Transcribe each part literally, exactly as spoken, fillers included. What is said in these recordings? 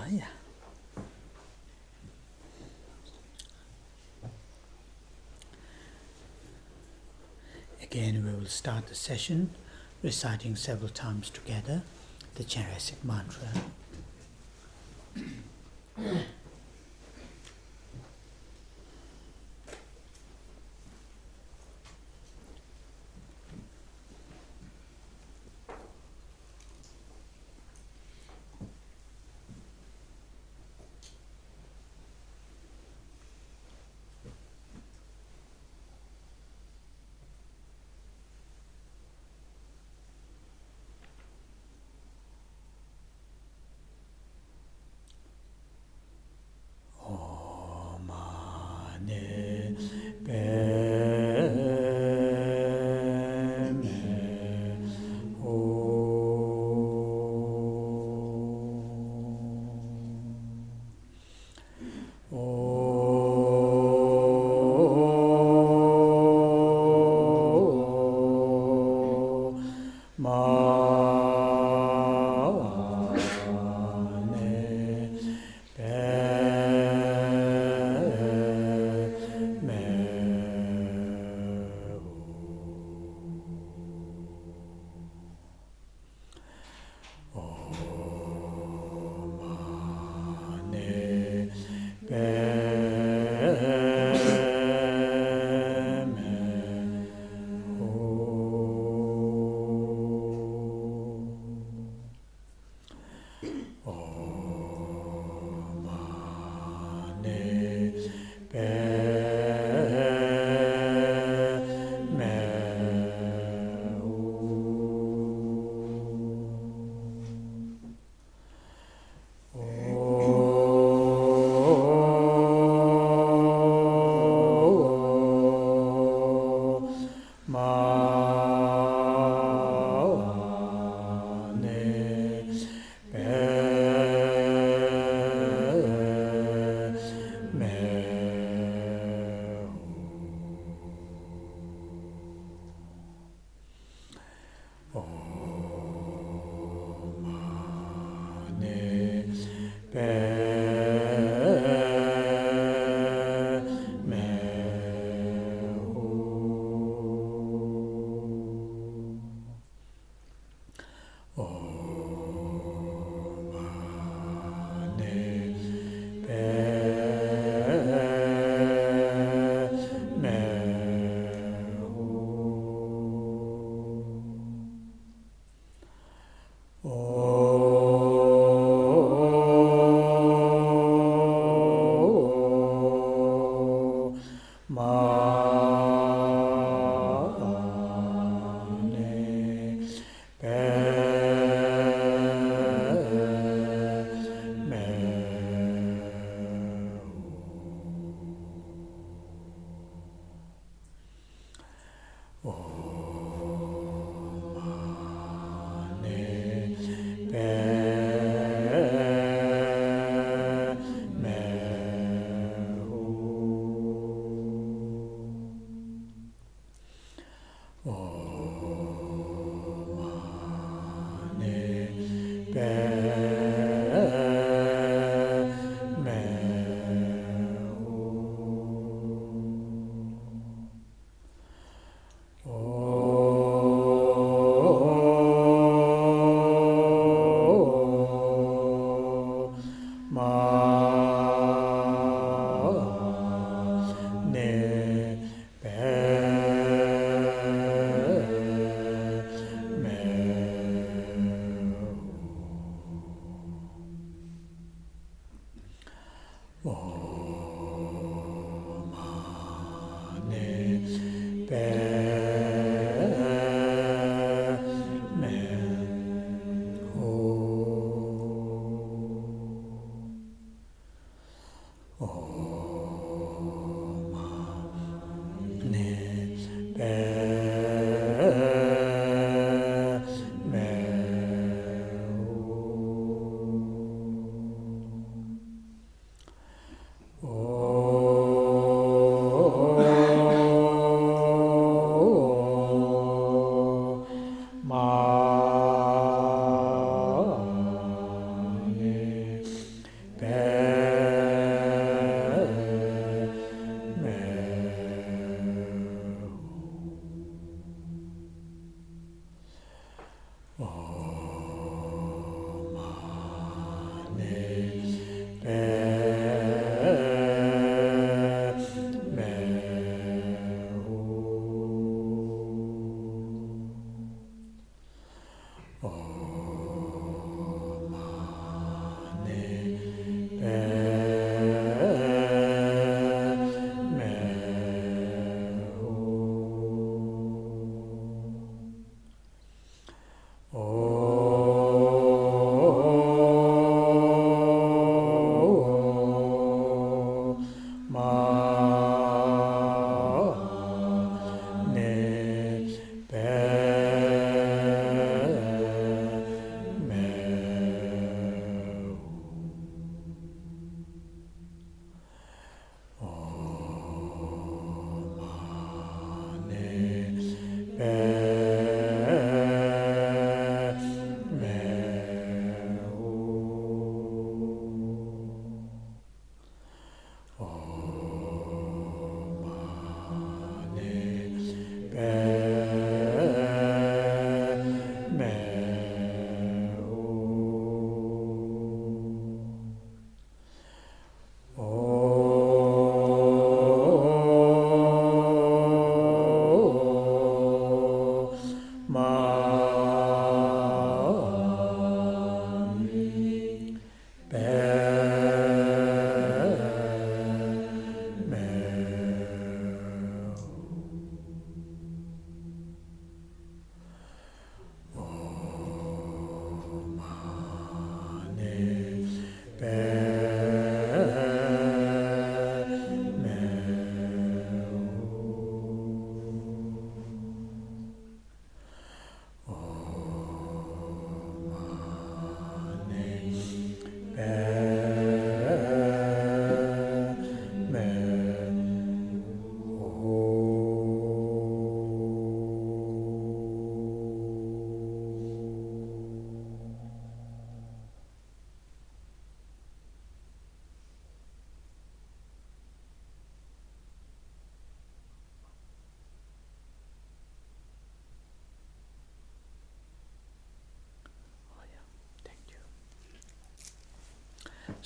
yeah. Again, we will start the session reciting several times together the Charasic mantra.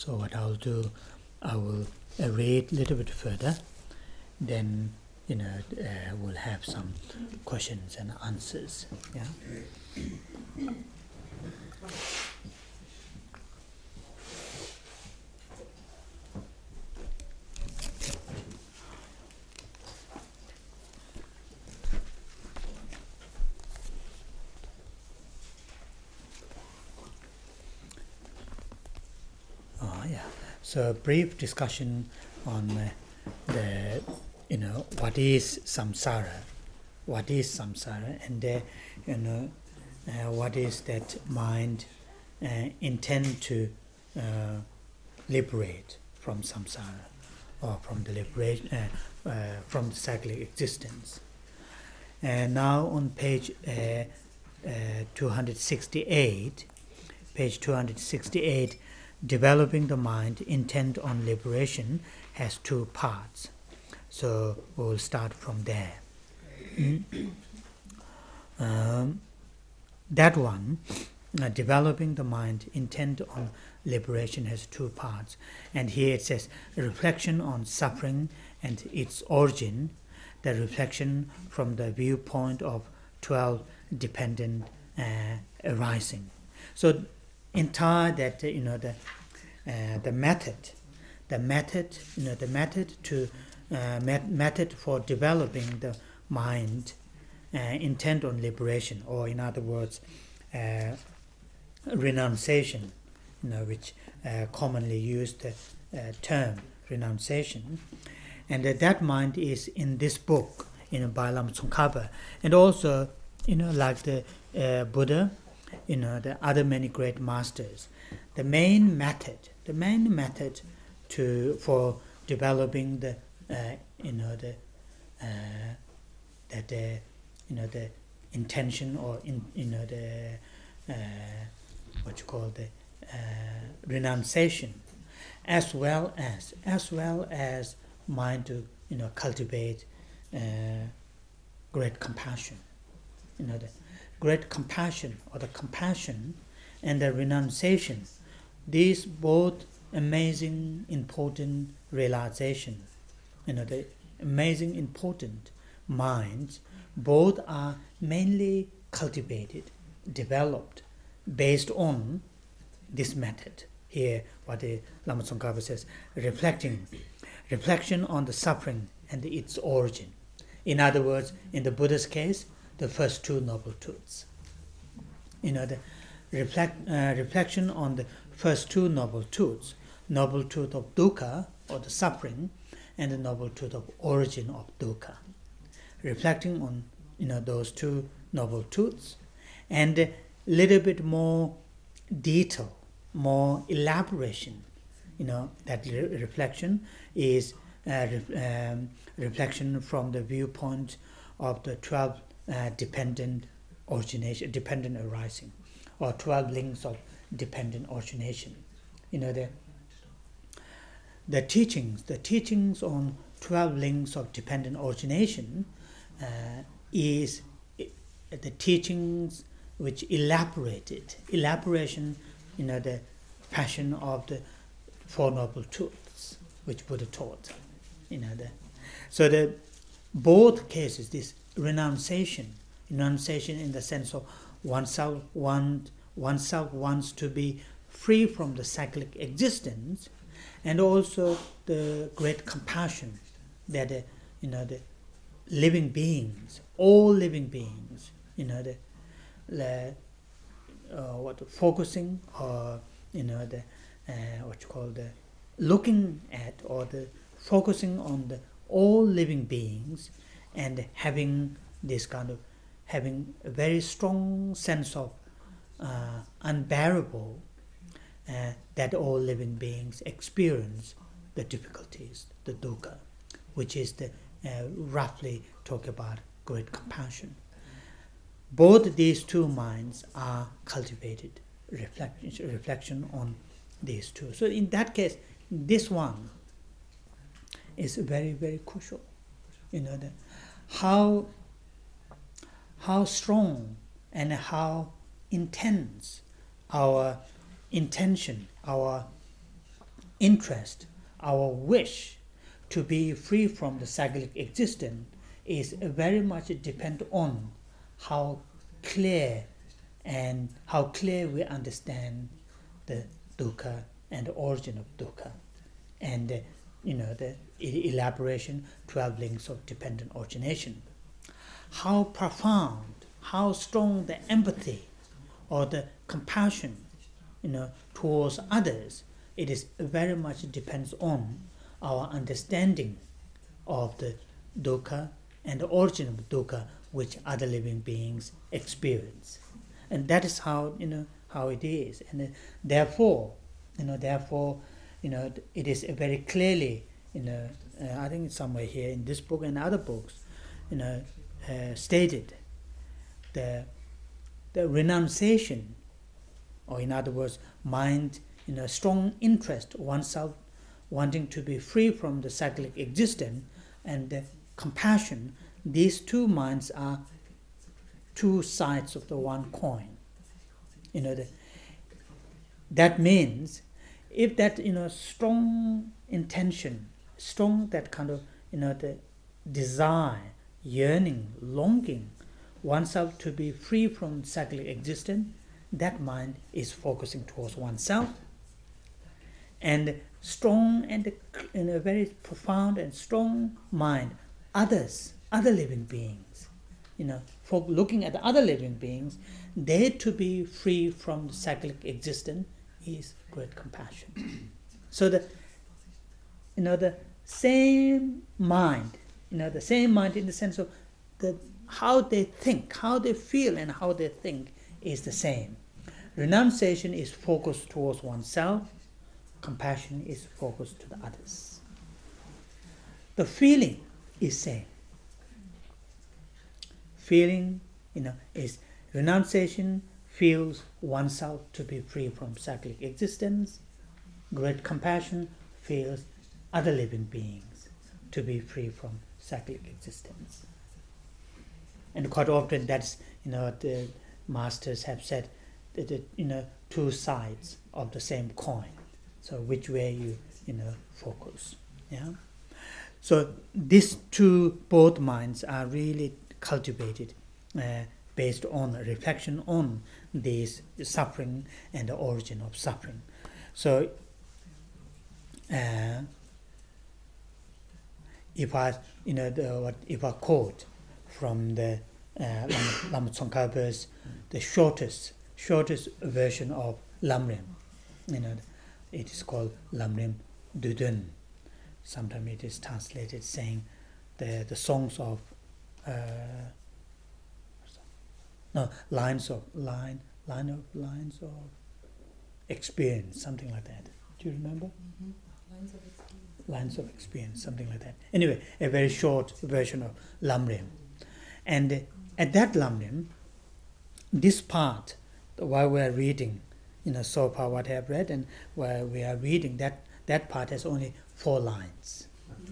So what I'll do, I will uh, read a little bit further, then you know uh, we'll have some questions and answers. Yeah. Oh yeah. So a brief discussion on uh, the you know what is samsara, what is samsara, and uh, you know uh, what is that mind uh, intend to uh, liberate from samsara, or from the liberation uh, uh, from the cyclic existence. And now on page uh, uh, two hundred sixty-eight, page two hundred sixty-eight, developing the mind intent on liberation has two parts. So we'll start from there. um, that one, uh, developing the mind intent on liberation, has two parts. And here it says reflection on suffering and its origin, the reflection from the viewpoint of twelve dependent uh, arising. So entire that uh, you know the uh, the method, the method you know the method to uh, met- method for developing the mind uh, intent on liberation, or in other words, uh, renunciation, you know, which uh, commonly used the uh, term renunciation, and uh, that mind is in this book, you know, by Lama Tsongkhapa, and also, you know, like the uh, Buddha, you know, the other many great masters. The main method, the main method to for developing the, uh, you know, the uh, that the, you know, the intention, or in, you know, the uh, what you call the uh, renunciation, as well as as well as mind to, you know, cultivate uh, great compassion, you know, the great compassion, or the compassion and the renunciation. These both amazing, important realization, you know, the amazing, important minds, both are mainly cultivated, developed, based on this method. Here, what the Lama Tsongkhapa says, reflecting, reflection on the suffering and its origin. In other words, in the Buddha's case, the first two noble truths. You know, the reflect, uh, reflection on the first two noble truths, noble truth of dukkha, or the suffering, and the noble truth of origin of dukkha. Reflecting on, you know, those two noble truths, and a little bit more detail, more elaboration, you know, that re- reflection is uh, re- um, reflection from the viewpoint of the twelve uh, dependent origination, dependent arising, or twelve links of dependent origination. You know, the the teachings, the teachings on twelve links of dependent origination uh, is the teachings which elaborated, elaboration, you know, the passion of the Four Noble Truths which Buddha taught. You know, the, so the both cases, this renunciation, renunciation in the sense of oneself, one, oneself wants to be free from the cyclic existence, and also the great compassion that uh, you know, the living beings, all living beings, you know, the, the uh, what focusing, or you know, the uh, what you call the looking at, or the focusing on the all living beings, and having this kind of having a very strong sense of uh, unbearable uh, that all living beings experience the difficulties, the dukkha, which is the uh, roughly talk about great compassion. Both these two minds are cultivated, reflection, reflection on these two. So in that case, this one is very, very crucial. You know, the, how how strong and how intense our intention, our interest, our wish to be free from the cyclic existence is very much depend on how clear and how clear we understand the dukkha and the origin of dukkha, and uh, you know the elaboration twelve links of dependent origination. How profound, how strong the empathy or the compassion, you know, towards others, it is very much depends on our understanding of the dukkha and the origin of dukkha which other living beings experience, and that is how you know how it is, and uh, therefore, you know, therefore, you know, it is very clearly, you know, uh, I think it's somewhere here in this book and other books, you know, uh, stated the the renunciation, or in other words, mind, you know, strong interest oneself wanting to be free from the cyclic existence, and the compassion, these two minds are two sides of the one coin. You know, the, that means if that, you know, strong intention, strong that kind of, you know, the desire, yearning, longing, oneself to be free from cyclic existence, that mind is focusing towards oneself. And strong and in a very profound and strong mind, others, other living beings, you know, for looking at other living beings, they to be free from the cyclic existence is great compassion. So the, you know, the same mind, you know, the same mind in the sense of the how they think, how they feel, and how they think is the same. Renunciation is focused towards oneself. Compassion is focused to the others. The feeling is same. Feeling, you know, is renunciation feels oneself to be free from cyclic existence. Great compassion feels other living beings to be free from cyclic existence. And quite often that's, you know, the masters have said that, the, you know, two sides of the same coin. So which way you, you know, focus. Yeah. So these two, both minds are really cultivated uh, based on reflection on this suffering and the origin of suffering. So uh, if I, you know, the, what if I quote from the uh, Lama Tsongkhapa's the shortest shortest version of Lamrim, you know, it is called Lamrim Dudun. Sometimes it is translated saying the the songs of uh, no lines of line line of lines of experience, something like that. Do you remember? Mm-hmm. Lines of experience. Lines of experience, something like that. Anyway, a very short version of Lamrim. And uh, at that Lamrim, this part, while we are reading, you know, so far what I have read, and while we are reading, that, that part has only four lines.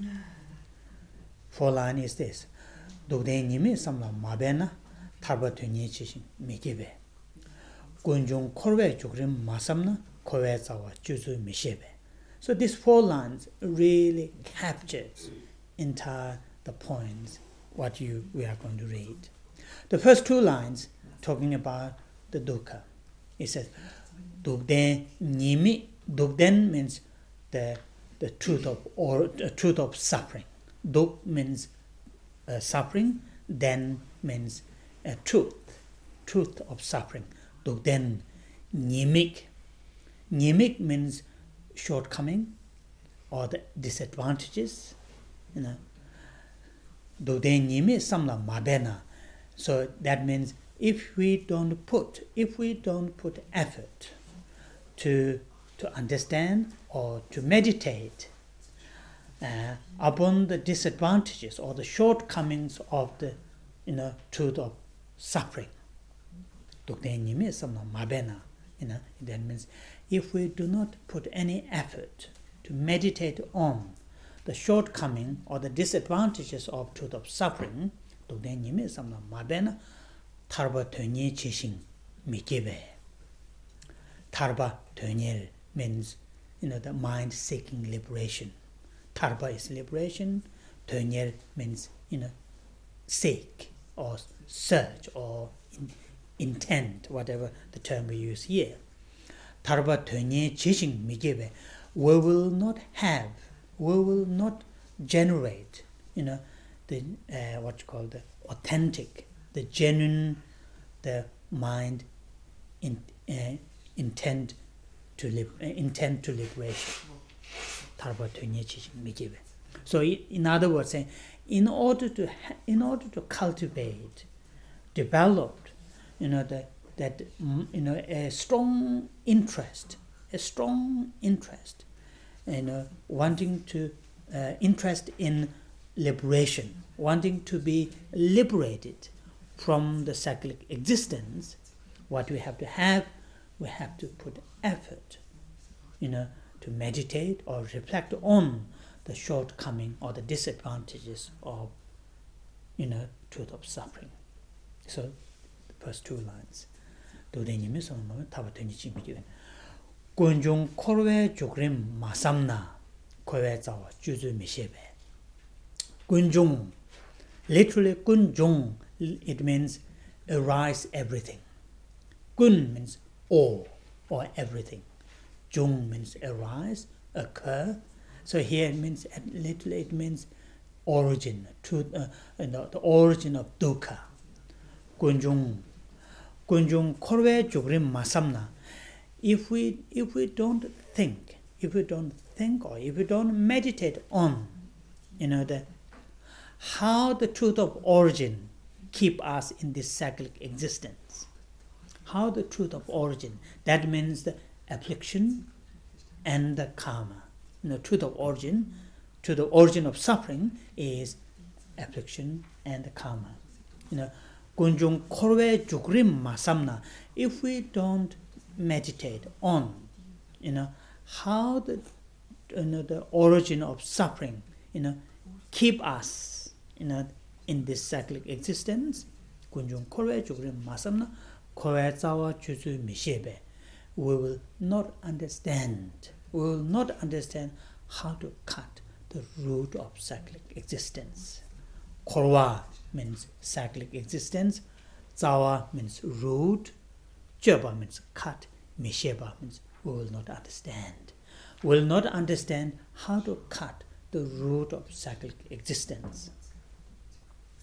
Four lines is this. Dukden nimi samla mabena tarba tunye chishin mikebe. Gunjung korwe chukrim masamna kowe zawa juzu mishebe. So these four lines really captures entire the points what you we are going to read. The first two lines talking about the dukkha. It says Dukden nimi. Dukden means the the truth of or the truth of suffering. Duk means uh, suffering. Den means uh, truth, truth of suffering. Dukden nimik. Nimik means shortcoming or the disadvantages. You know. Dukden nimi samla mabena. So that means if we don't put, if we don't put effort to to understand or to meditate uh, upon the disadvantages or the shortcomings of the, you know, truth of suffering. Dukden nimi samla mabena. You know, that means if we do not put any effort to meditate on the shortcoming or the disadvantages of truth of suffering, Dukden nimi samla mabena tarba tönye chishin mikebe. Tarba tönye means you know, the mind seeking liberation. Tarpa is liberation. Tönyer means, you know, seek or search or in, intent, whatever the term we use here. Tarpa tönye jishing migebe. We will not have, we will not generate, you know, the uh, what you call the authentic, the genuine, the mind in, uh, intent to live, uh, intent to liberation. So, in other words, in order to ha- in order to cultivate, develop, you know, the, that you know a strong interest, a strong interest, you know, wanting to uh, interest in liberation, wanting to be liberated from the cyclic existence, what we have to have, we have to put effort, you know, to meditate or reflect on the shortcoming or the disadvantages of, you know, truth of suffering. So, the first two lines. 도대님이 성모면 타바테니 지미기는 군중 코르웨 조그림 마삼나 코웨자와 주주 미셰베. 군중, literally 군중, it means arise everything. Gun means all or everything. Jung means arise, occur. So here it means, literally it means origin, truth, uh, the, the origin of dukkha. Kunjung, kunjung korwe jugrim masamna. If we if we don't think, if we don't think or if we don't meditate on, you know, the how the truth of origin keep us in this cyclic existence. How the truth of origin, that means the affliction and the karma. You know, truth of origin, to the origin of suffering is affliction and the karma. You know, kunjung korwe jugrim masamna. If we don't meditate on, you know, how the you know the origin of suffering, you know, keep us, you know, in this cyclic existence, kunjung korwe jugrim masamna, korwe zawa juzu mishebe. We will not understand, we will not understand how to cut the root of cyclic existence. Korwa means cyclic existence, Zawa means root, Jeba means cut, Misheba means we will not understand. We will not understand how to cut the root of cyclic existence.